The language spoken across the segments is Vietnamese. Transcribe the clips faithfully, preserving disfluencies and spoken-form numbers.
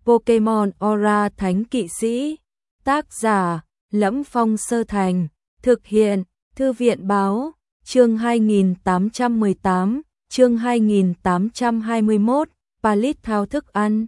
Pokemon Aura Thánh Kỵ Sĩ. Tác giả: Lẫm Phong Sơ Thành. Thực hiện: Thư viện Báo. Chương hai nghìn tám trăm mười tám, chương hai nghìn tám trăm hai mươi mốt, Palit thao thức ăn.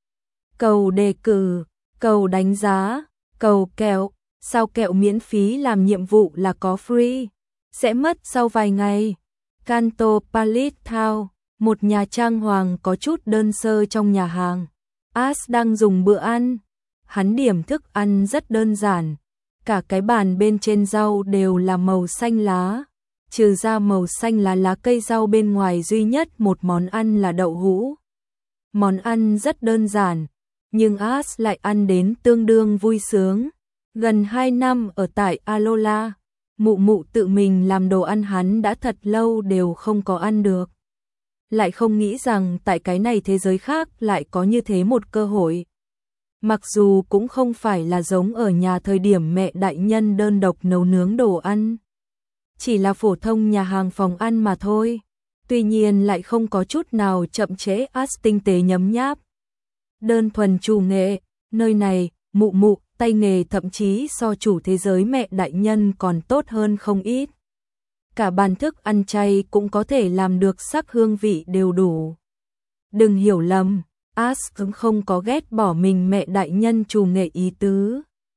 Cầu đề cử, cầu đánh giá, cầu kẹo, sao kẹo miễn phí làm nhiệm vụ là có free, sẽ mất sau vài ngày. Kanto Palit thao, một nhà trang hoàng có chút đơn sơ trong nhà hàng. Ash đang dùng bữa ăn. Hắn điểm thức ăn rất đơn giản. Cả cái bàn bên trên rau đều là màu xanh lá. Trừ ra màu xanh lá lá cây rau bên ngoài duy nhất một món ăn là đậu hũ. Món ăn rất đơn giản, nhưng Ash lại ăn đến tương đương vui sướng. Gần hai năm ở tại Alola, mụ mụ tự mình làm đồ ăn hắn đã thật lâu đều không có ăn được. Lại không nghĩ rằng tại cái này thế giới khác lại có như thế một cơ hội. Mặc dù cũng không phải là giống ở nhà thời điểm mẹ đại nhân đơn độc nấu nướng đồ ăn. Chỉ là phổ thông nhà hàng phòng ăn mà thôi. Tuy nhiên lại không có chút nào chậm trễ. Ash tinh tế nhấm nháp. Đơn thuần chủ nghệ, nơi này, mụ mụ, tay nghề thậm chí so chủ thế giới mẹ đại nhân còn tốt hơn không ít. Cả bàn thức ăn chay cũng có thể làm được sắc hương vị đều đủ. Đừng hiểu lầm, Ash cũng không có ghét bỏ mình mẹ đại nhân chủ nghệ ý tứ.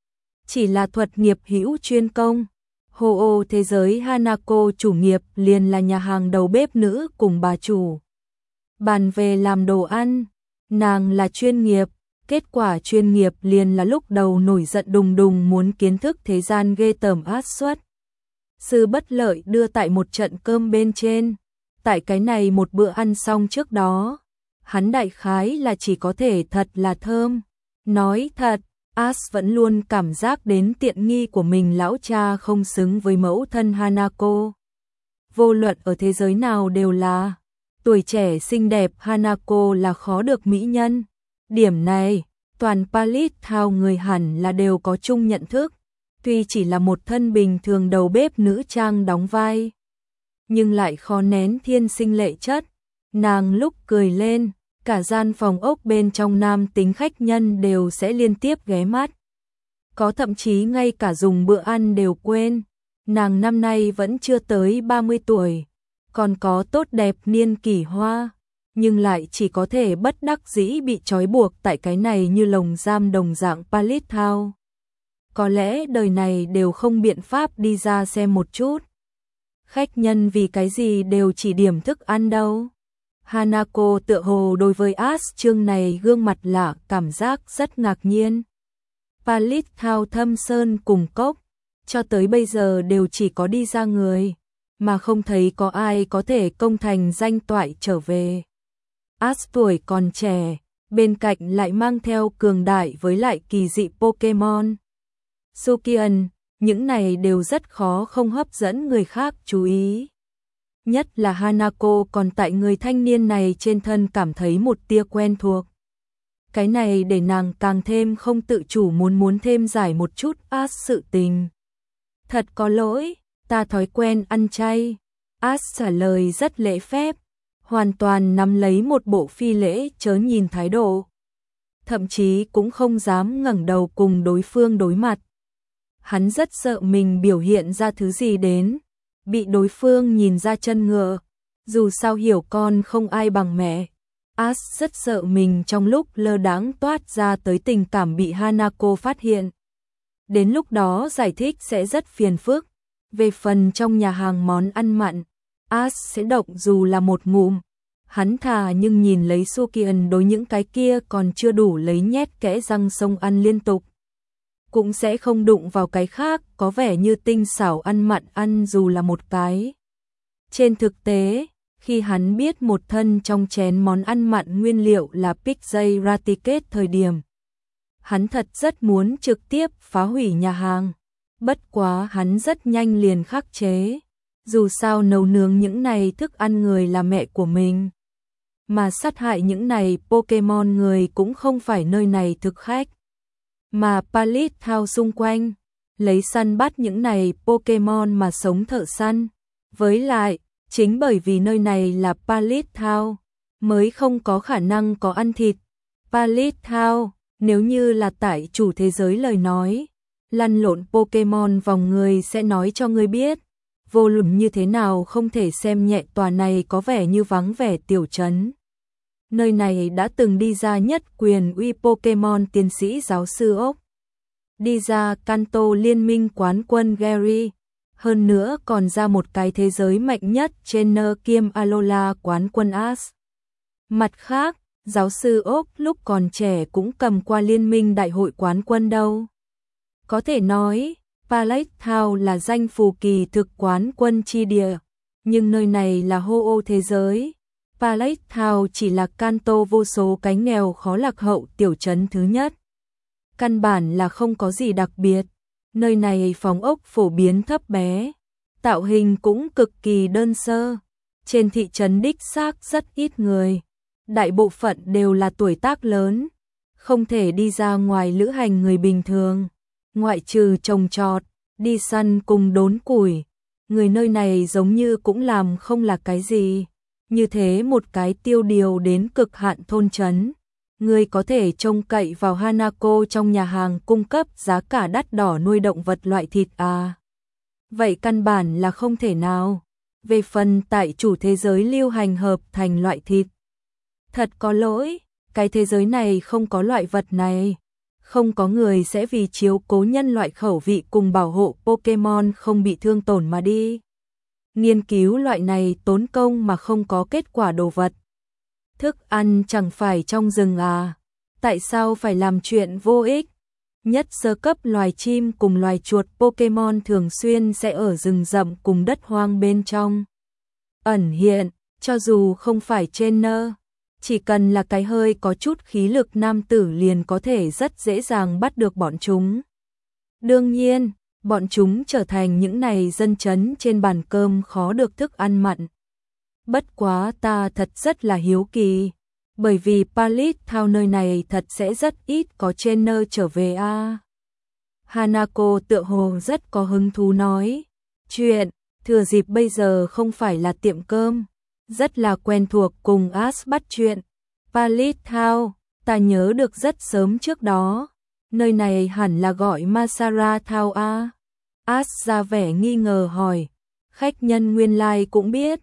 Chỉ là thuật nghiệp hữu chuyên công. Hồ ô thế giới Hanako chủ nghiệp liền là nhà hàng đầu bếp nữ cùng bà chủ. Bàn về làm đồ ăn, nàng là chuyên nghiệp, kết quả chuyên nghiệp liền là lúc đầu nổi giận đùng đùng muốn kiến thức thế gian ghê tởm át suất. Sư bất lợi đưa tại một trận cơm bên trên, tại cái này một bữa ăn xong trước đó, hắn đại khái là chỉ có thể thật là thơm. Nói thật, Ash vẫn luôn cảm giác đến tiện nghi của mình lão cha không xứng với mẫu thân Hanako. Vô luận ở thế giới nào đều là tuổi trẻ xinh đẹp, Hanako là khó được mỹ nhân. Điểm này, toàn Palit thao người hẳn là đều có chung nhận thức. Tuy chỉ là một thân bình thường đầu bếp nữ trang đóng vai, nhưng lại khó nén thiên sinh lệ chất. Nàng lúc cười lên, cả gian phòng ốc bên trong nam tính khách nhân đều sẽ liên tiếp ghé mắt. Có thậm chí ngay cả dùng bữa ăn đều quên. Nàng năm nay vẫn chưa tới ba mươi tuổi, còn có tốt đẹp niên kỷ hoa, nhưng lại chỉ có thể bất đắc dĩ bị trói buộc tại cái này như lồng giam đồng dạng Palit thao. Có lẽ đời này đều không biện pháp đi ra xem một chút. Khách nhân vì cái gì đều chỉ điểm thức ăn đâu. Hanako tựa hồ đối với Ash chương này gương mặt lạ cảm giác rất ngạc nhiên. Palit thao thâm sơn cùng cốc, cho tới bây giờ đều chỉ có đi ra người, mà không thấy có ai có thể công thành danh toại trở về. Ash tuổi còn trẻ, bên cạnh lại mang theo cường đại với lại kỳ dị Pokemon. Sukian, những này đều rất khó không hấp dẫn người khác chú ý. Nhất là Hanako còn tại người thanh niên này trên thân cảm thấy một tia quen thuộc. Cái này để nàng càng thêm không tự chủ muốn muốn thêm giải một chút Ash sự tình. Thật có lỗi, ta thói quen ăn chay. Ash trả lời rất lễ phép, hoàn toàn nắm lấy một bộ phi lễ chớ nhìn thái độ. Thậm chí cũng không dám ngẩng đầu cùng đối phương đối mặt. Hắn rất sợ mình biểu hiện ra thứ gì đến, bị đối phương nhìn ra chân ngựa. Dù sao hiểu con không ai bằng mẹ, Ash rất sợ mình trong lúc lơ đãng toát ra tới tình cảm bị Hanako phát hiện. Đến lúc đó giải thích sẽ rất phiền phức. Về phần trong nhà hàng món ăn mặn, Ash sẽ động dù là một ngụm. Hắn thà nhưng nhìn lấy Sukian đối những cái kia còn chưa đủ lấy nhét kẽ răng sông ăn liên tục. Cũng sẽ không đụng vào cái khác có vẻ như tinh xảo ăn mặn ăn dù là một cái. Trên thực tế, khi hắn biết một thân trong chén món ăn mặn nguyên liệu là Pixie Ratiket thời điểm, hắn thật rất muốn trực tiếp phá hủy nhà hàng. Bất quá hắn rất nhanh liền khắc chế. Dù sao nấu nướng những này thức ăn người là mẹ của mình, mà sát hại những này Pokemon người cũng không phải nơi này thực khách. Mà Palit thao xung quanh, lấy săn bắt những này Pokemon mà sống thợ săn. Với lại, chính bởi vì nơi này là Palit thao, mới không có khả năng có ăn thịt. Pallet nếu như là tại chủ thế giới lời nói, lăn lộn Pokemon vòng người sẽ nói cho ngươi biết, vô luận như thế nào không thể xem nhẹ tòa này có vẻ như vắng vẻ tiểu trấn. Nơi này đã từng đi ra nhất quyền uy Pokemon tiến sĩ giáo sư ốc, đi ra Kanto liên minh quán quân Gary, hơn nữa còn ra một cái thế giới mạnh nhất trainer kiêm Alola quán quân Ash. Mặt khác, giáo sư ốc lúc còn trẻ cũng cầm qua liên minh đại hội quán quân đâu. Có thể nói, Pallet Town là danh phù kỳ thực quán quân chi địa, nhưng nơi này là Ho-Oh thế giới. Pallet Town chỉ là Kanto vô số cái nghèo khó lạc hậu tiểu trấn thứ nhất. Căn bản là không có gì đặc biệt, nơi này phòng ốc phổ biến thấp bé, tạo hình cũng cực kỳ đơn sơ. Trên thị trấn đích xác rất ít người, đại bộ phận đều là tuổi tác lớn, không thể đi ra ngoài lữ hành người bình thường, ngoại trừ trồng trọt, đi săn cùng đốn củi. Người nơi này giống như cũng làm không là cái gì, như thế một cái tiêu điều đến cực hạn thôn trấn. Người có thể trông cậy vào Hanako trong nhà hàng cung cấp giá cả đắt đỏ nuôi động vật loại thịt à? Vậy căn bản là không thể nào. Về phần tại chủ thế giới lưu hành hợp thành loại thịt, thật có lỗi, cái thế giới này không có loại vật này. Không có người sẽ vì chiếu cố nhân loại khẩu vị cùng bảo hộ Pokemon không bị thương tổn mà đi nghiên cứu loại này tốn công mà không có kết quả đồ vật. Thức ăn chẳng phải trong rừng à? Tại sao phải làm chuyện vô ích? Nhất sơ cấp loài chim cùng loài chuột Pokemon thường xuyên sẽ ở rừng rậm cùng đất hoang bên trong ẩn hiện, cho dù không phải trainer, chỉ cần là cái hơi có chút khí lực nam tử liền có thể rất dễ dàng bắt được bọn chúng. Đương nhiên, bọn chúng trở thành những này dân chấn trên bàn cơm khó được thức ăn mặn. Bất quá ta thật rất là hiếu kỳ, bởi vì Pallet Town nơi này thật sẽ rất ít có trainer trở về a. À. Hanako tựa hồ rất có hứng thú nói, chuyện, thừa dịp bây giờ không phải là tiệm cơm, rất là quen thuộc cùng Ash bắt chuyện. Pallet Town, ta nhớ được rất sớm trước đó, nơi này hẳn là gọi Masara Town a. À. Ash ra vẻ nghi ngờ hỏi, khách nhân nguyên lai cũng biết.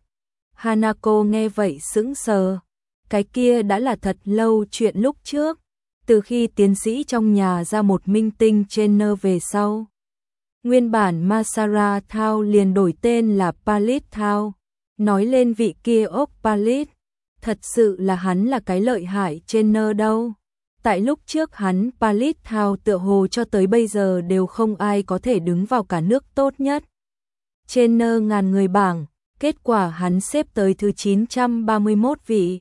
Hanako nghe vậy sững sờ, cái kia đã là thật lâu chuyện lúc trước, từ khi tiến sĩ trong nhà ra một minh tinh trainer về sau. Nguyên bản Masara Town liền đổi tên là Pallet Town, nói lên vị kia ốc Pallet, thật sự là hắn là cái lợi hại trainer đâu. Tại lúc trước hắn Pallet Town tựa hồ cho tới bây giờ đều không ai có thể đứng vào cả nước tốt nhất. Trainer ngàn người bảng, kết quả hắn xếp tới thứ chín trăm ba mươi mốt vị.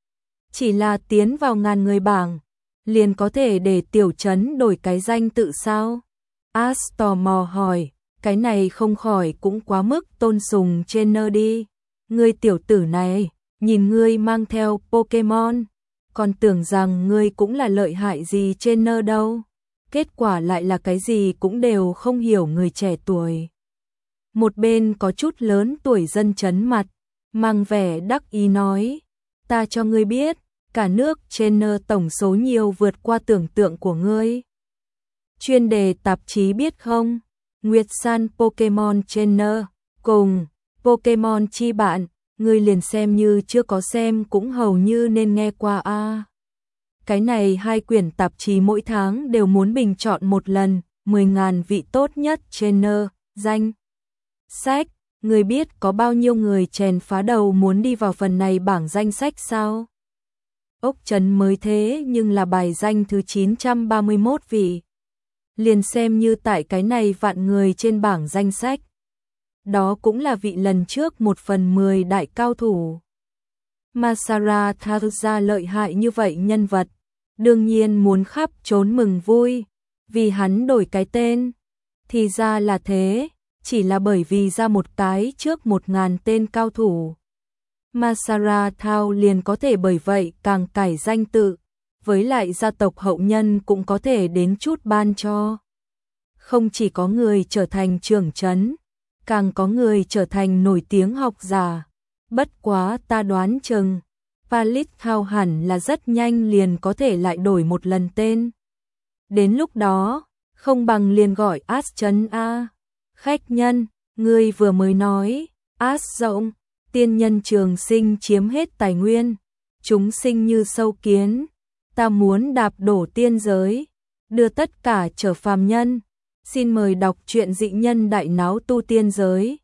Chỉ là tiến vào ngàn người bảng, liền có thể để tiểu trấn đổi cái danh tự sao? Ash tò mò hỏi, cái này không khỏi cũng quá mức tôn sùng trainer đi. Ngươi tiểu tử này, nhìn ngươi mang theo Pokemon, còn tưởng rằng ngươi cũng là lợi hại gì trainer đâu. Kết quả lại là cái gì cũng đều không hiểu người trẻ tuổi. Một bên có chút lớn tuổi dân chấn mặt, mang vẻ đắc ý nói, ta cho ngươi biết, cả nước trainer tổng số nhiều vượt qua tưởng tượng của ngươi. Chuyên đề tạp chí biết không? Nguyệt San Pokemon Trainer, cùng Pokemon chi bạn, ngươi liền xem như chưa có xem cũng hầu như nên nghe qua a. À. Cái này hai quyển tạp chí mỗi tháng đều muốn bình chọn một lần, mười nghìn vị tốt nhất trainer, danh sách, người biết có bao nhiêu người chèn phá đầu muốn đi vào phần này bảng danh sách sao? Ốc trấn mới thế nhưng là bài danh thứ chín trăm ba mươi mốt vị. Liền xem như tại cái này vạn người trên bảng danh sách. Đó cũng là vị lần trước một phần mười đại cao thủ. Masara Tharuza lợi hại như vậy nhân vật, đương nhiên muốn khắp trốn mừng vui, vì hắn đổi cái tên. Thì ra là thế, chỉ là bởi vì ra một cái trước một ngàn tên cao thủ. Masara Thao liền có thể bởi vậy càng cải danh tự, với lại gia tộc hậu nhân cũng có thể đến chút ban cho. Không chỉ có người trở thành trưởng trấn, càng có người trở thành nổi tiếng học giả. Bất quá ta đoán chừng, Palit Thao hẳn là rất nhanh liền có thể lại đổi một lần tên. Đến lúc đó, không bằng liền gọi As Trấn A. Khách nhân, ngươi vừa mới nói, As rộng, tiên nhân trường sinh chiếm hết tài nguyên, chúng sinh như sâu kiến, ta muốn đạp đổ tiên giới, đưa tất cả trở phàm nhân. Xin mời đọc truyện Dị Nhân Đại Náo Tu Tiên Giới,